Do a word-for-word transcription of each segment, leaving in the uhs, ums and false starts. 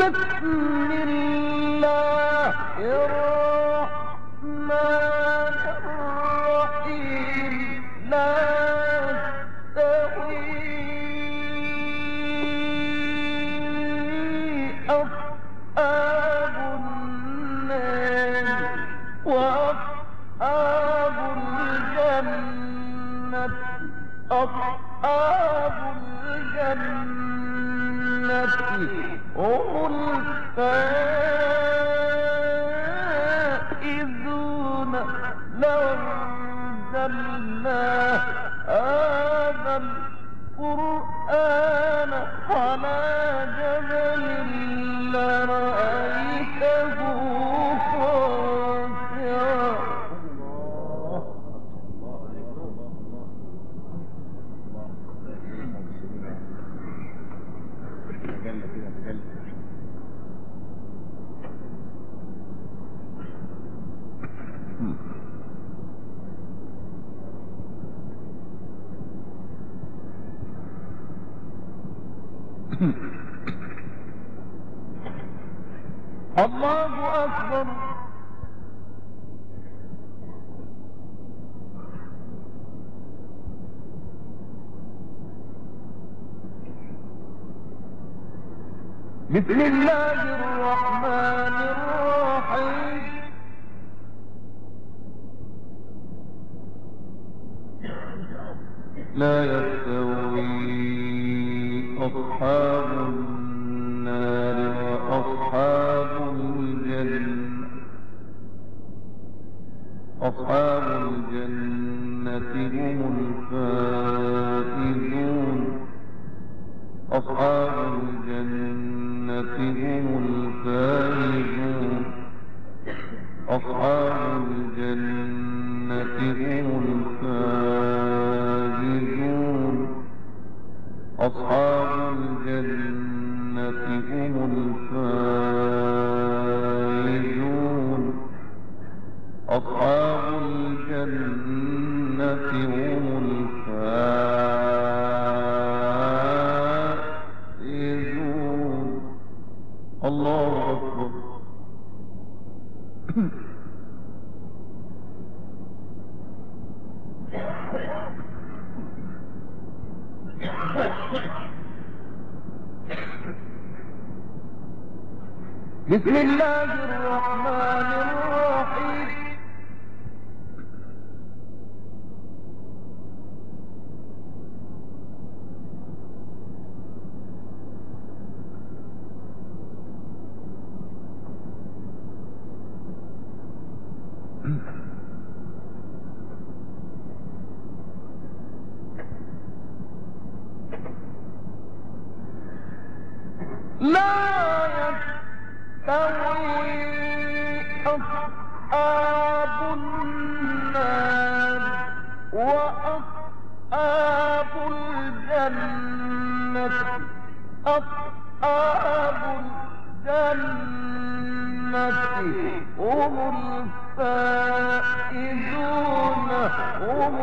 بسم الله الرحمن الرحيم لا يستوي أصحاب النار وأصحاب الجنة أصحاب الجنة هم الفائزون لو أنزلنا هذا القرآن على جبل لرأيته خاشعا. الله أكبر. بسم الله الرحمن الرحيم لا يستوي أصحاب النار وأصحاب الجنة أصحاب الجنة هم الفائزون أصحاب الجنة هم الفائزون أصحاب الجنة هم الفائزون أصحاب الجنة هم الفائزون أصحاب الجنة هم الفائزون. الله أكبر. بسم الله الرحمن الرحيم لا يستوي أصحاب النار وأصحاب الجنة أصحاب الجنة هم الفائزون هم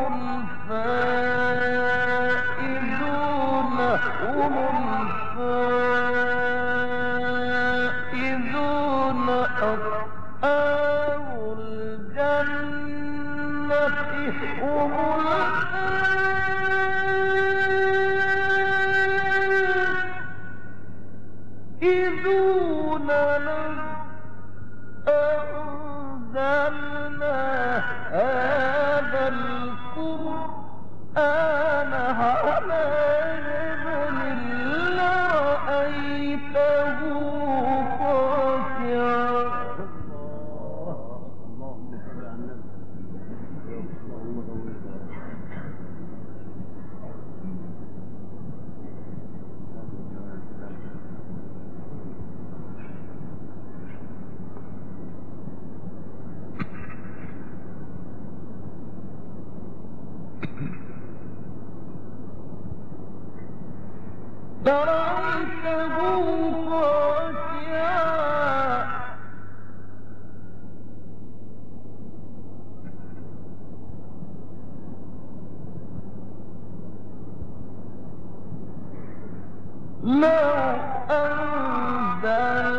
الفائزون هم الفائزون أصحاب الجنة هم الفائزون أنزلنا هذا القرآن على جبل لرأيته خاشعا. لرأيته خاشعا لو أنزلنا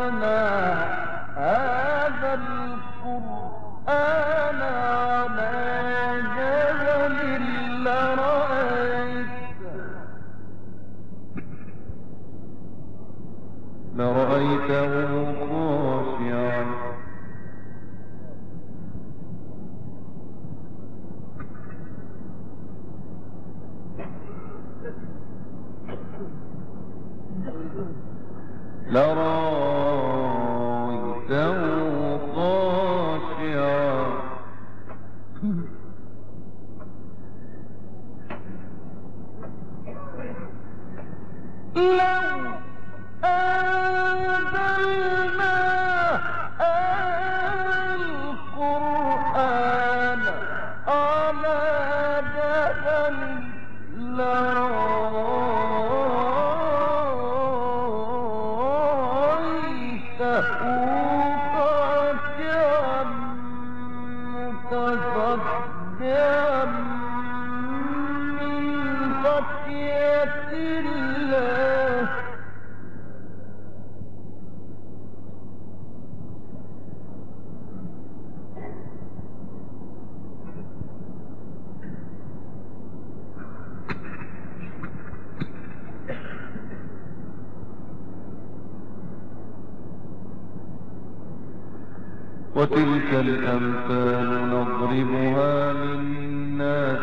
وتلك الأمثال نضربها للناس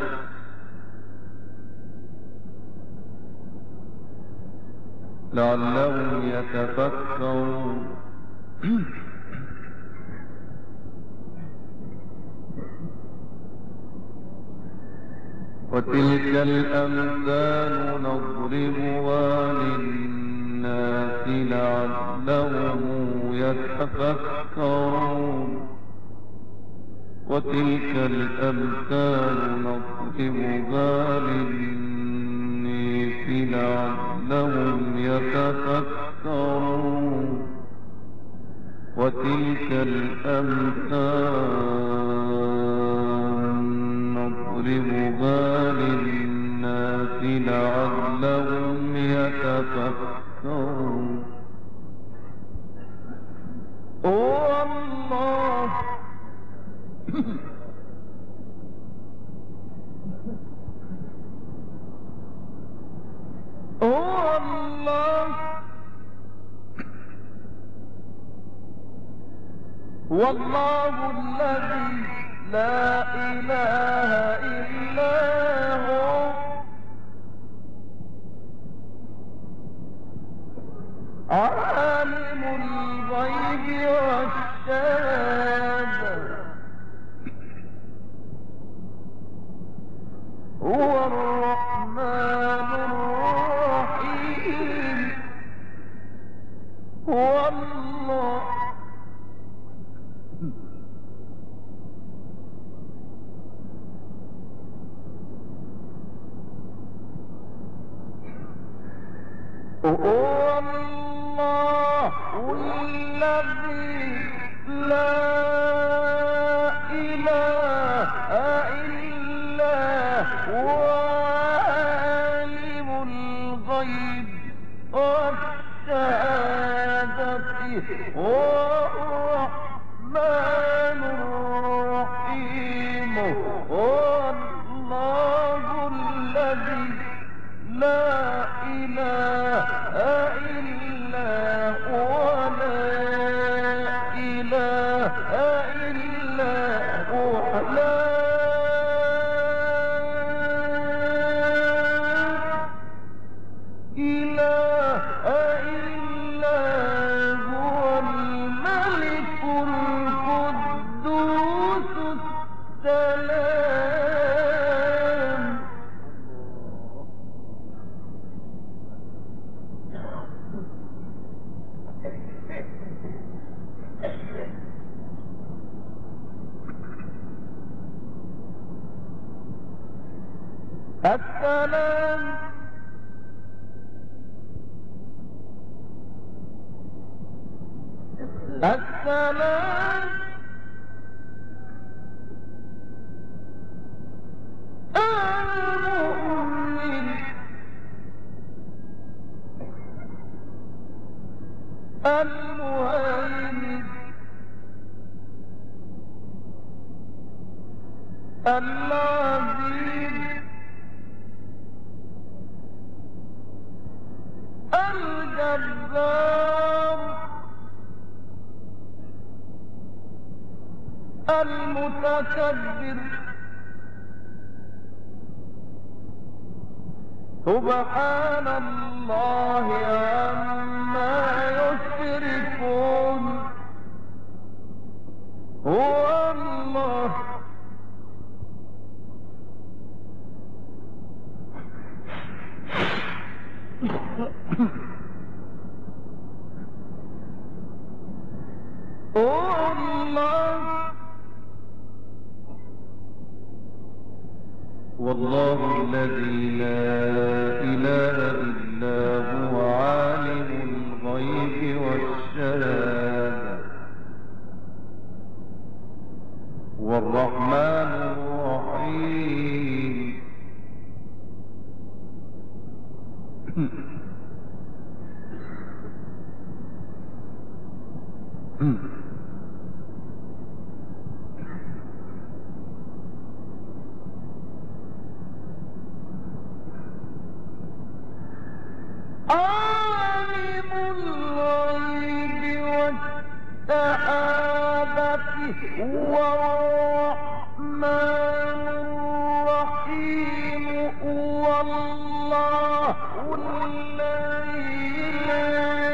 لعلهم يتفكرون وتلك الأمثال نضربها للناس لعلهم يتفكرون وتلك الأمثال نضربها للناس لعلهم يتفكرون وتلك الأمثال نضربها للناس لعلهم يتفكرون هو الله هو الله والله الذي لا إله إلا هو عالم الغيب والشهادة هو الرحمن الرحيم هو الله هو الله الذي لا إله إلا هو عالم الغيب والشهادة هو الرحمن الرحيم هو الله الذي لا إله إلا هو لا إله إلا هو لا إله إلا هو الملك القدوس السلام السلام السلام المؤمن المهيمن العزيز الجبار المتكبر سبحان الله عما يشركون هو الله هو الله والله الذي لا إله إلا هو عالم الغيب والشهادة والرحمن الرحيم عالم الغيب والشهادة هو الرحمن الرحيم هو الله الذي لا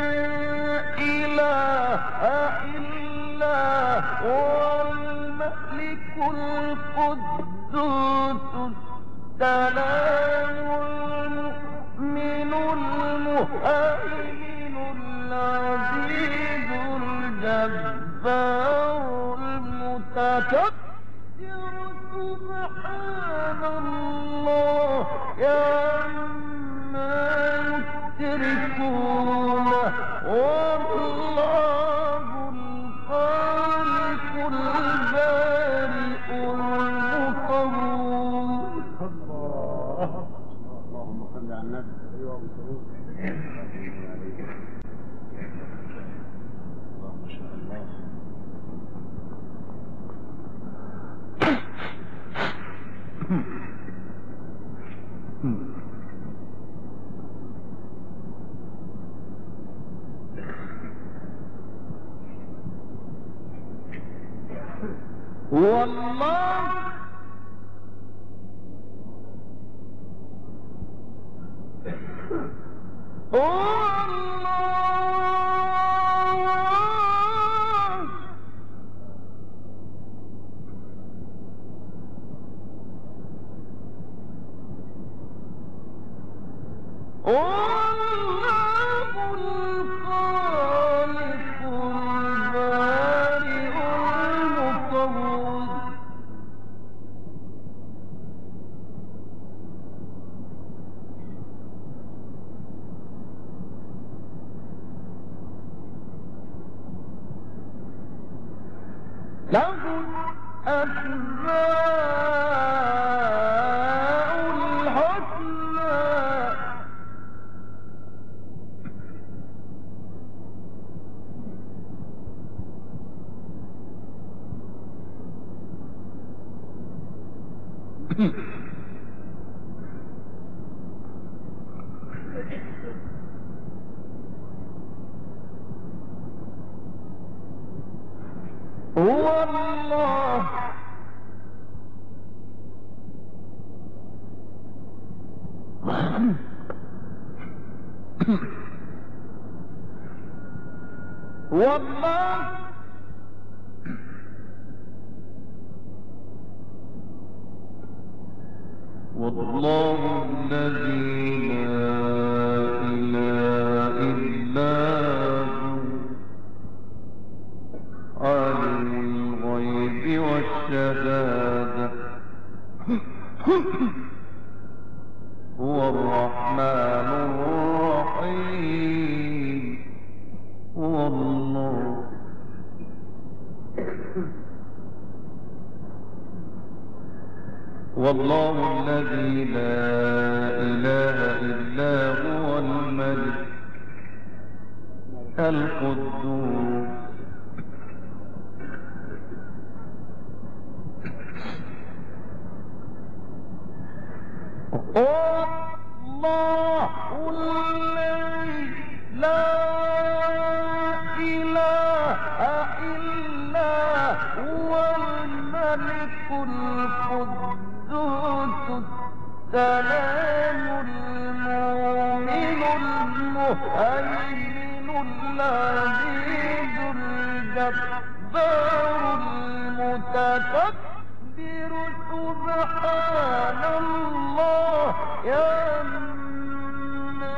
إله إلا هو الملك القدوس السلام المؤمن المهيمن العزيز الجبار المتكبر سبحان الله عما يشركون والله الخالق البارئ المصور. الله اللهم صل على النبي. ايوه اللهم شاء الله. هو الله هو له الأسماء الحسنى هو الله هو الله والله الذي لا إله إلا هو عالم الغيب والشهادة هو الرحمن الرحيم هو الله والله الذي لا إله إلا هو الملك القدوس الله الذي لا إله إلا هو الملك القدوس السلام المؤمن المهيمن العزيز الجبار المتكبر سبحان الله عما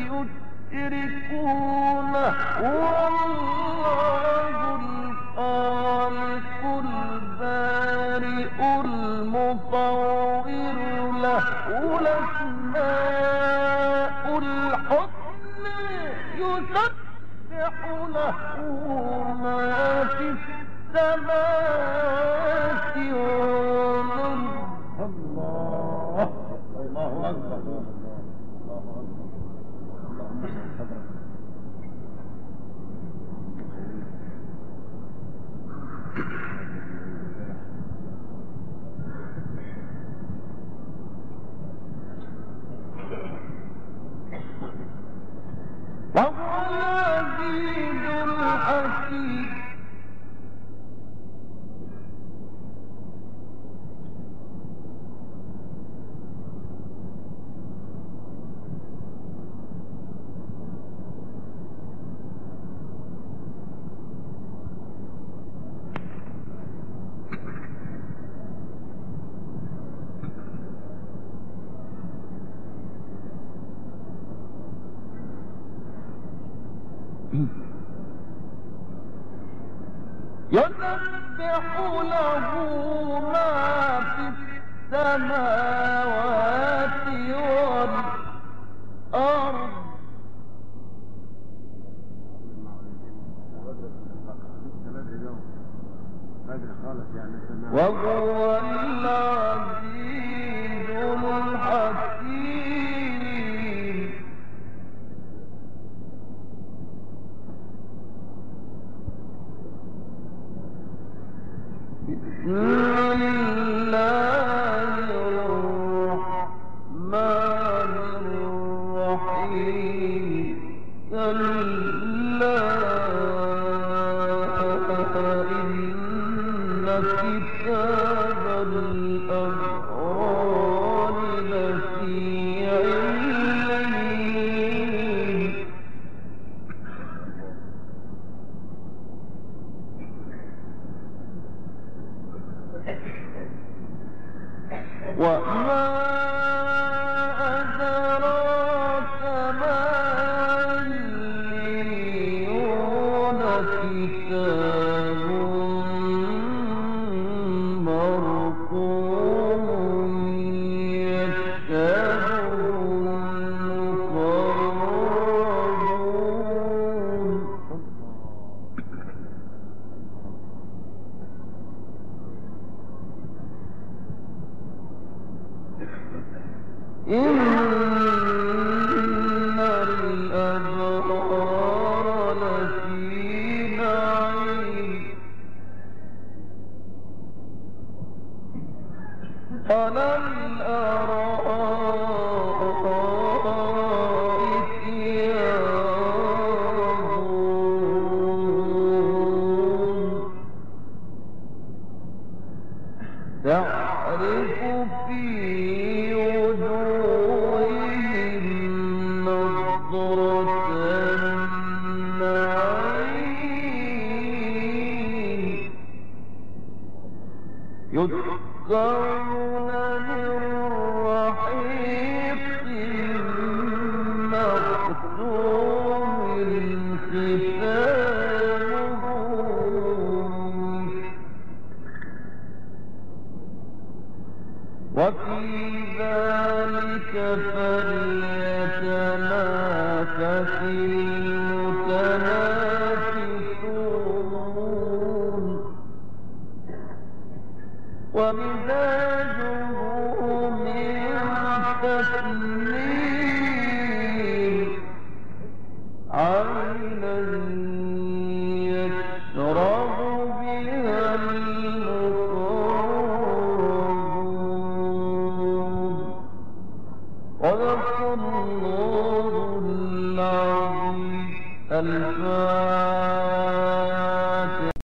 يشركون والله الخالق البارئ المصور له الأسماء الحسنى يسبح له ما في السماوات والأرض. الله الله أكبر الله أكبر. اللهم صل وهو العزيز الحكيم يسبح له ما في السماوات والأرض وهو العزيز الحكيم. بسم الله الرحمن الرحيم. كلا إن كتاب الأبرار لفي عليين. وما أدراك ما عليون. كتاب مرقوم يشهده المقربون. إن الأبرار لفي نعيم على الأرائك ينظرون. تعرف في وجوههم نضرة النعيم. يسقون من رحيق مختوم ختامه وفي ذلك فليتنافس المتنافسون. ومزاجه من تسنيم عينا يشرب بها المقربون. صدق الله العظيم. الفاتحة.